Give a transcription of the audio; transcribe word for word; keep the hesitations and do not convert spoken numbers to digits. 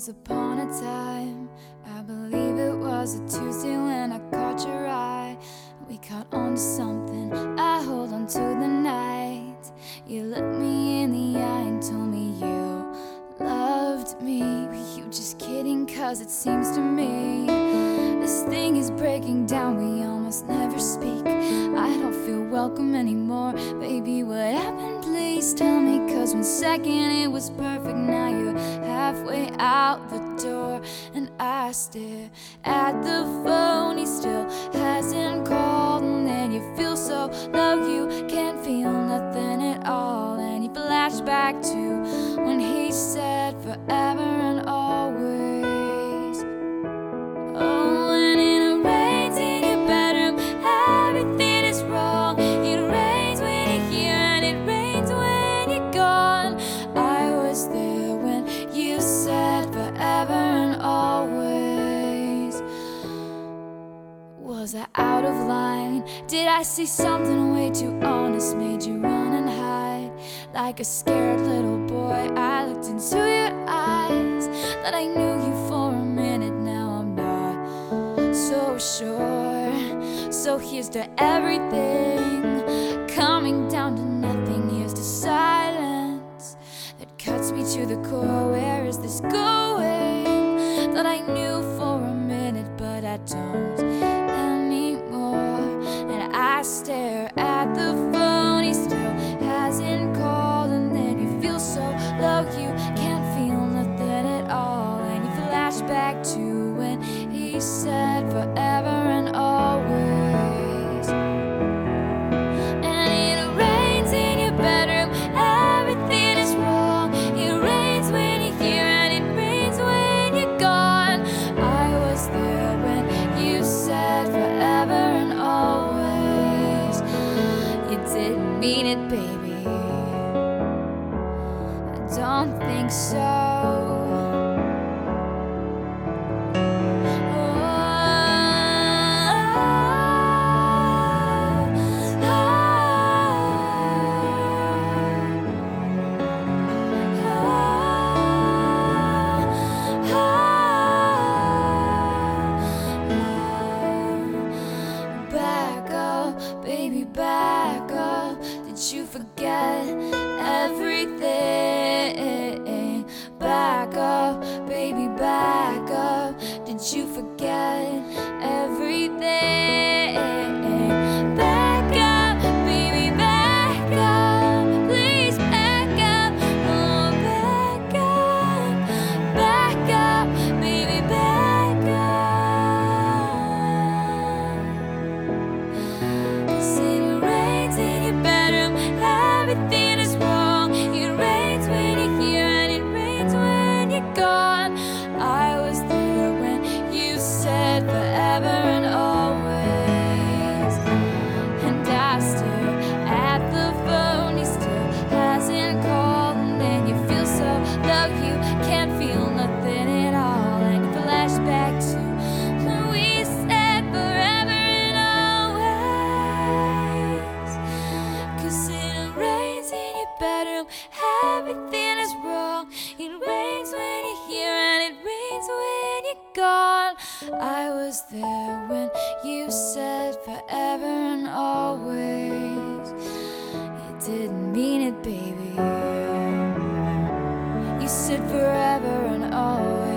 Once upon a time, I believe it was a Tuesday when I caught your eye. We caught on to something, I hold on to the night. You looked me in the eye and told me you loved me. Were you just kidding? Cause it seems to me this thing is breaking down, we almost never speak. I don't feel welcome anymore. Baby, what happened? Please tell me. Cause one second it was perfect, now you're halfway out the door. And I stare at the phone, he still hasn't called. And then you feel so low, you can't feel nothing at all. And you flash back to when he said forever and always. Oh, and it rains in your bedroom, everything is wrong. It rains when you're here and it rains when you're gone. I was there when you said forever and always. Was I out of line? Did I see something way too honest? Made you run and hide like a scared little boy. I looked into your eyes, thought I knew you for a minute. Now I'm not so sure. So here's to everything, coming down to nothing. Here's to silence that cuts me to the core. Where is this going? Thought I knew for a minute, but I don't anymore. And I stare at the phone, he still hasn't called. And then you feel so low, you can't feel nothing at all. And you flash back to when he said forever and always. And it rains in your bedroom, everything is wrong. It rains when you're here and it rains when you're gone. I was there when you said forever and always. You didn't mean it, baby, I don't think so. Baby, back up. Did you forget everything? Back up, baby, back up. Did you forget everything? Back up, baby, back up. Please back up. Oh, back up. Back up, baby, back up. Cause it rains in your bedroom, everything is wrong. It rains when you're here and it rains when you're gone. I was there when you said forever and always. And I stare at the phone, he still hasn't called. And then you feel so low, you can't feel nothing at all. And you flash back to when we said forever and always. Cause it rains in your bedroom, everything is wrong. It rains when you're here and it rains when you're gone. I was there when you said forever and always. You didn't mean it, baby. You said forever and always.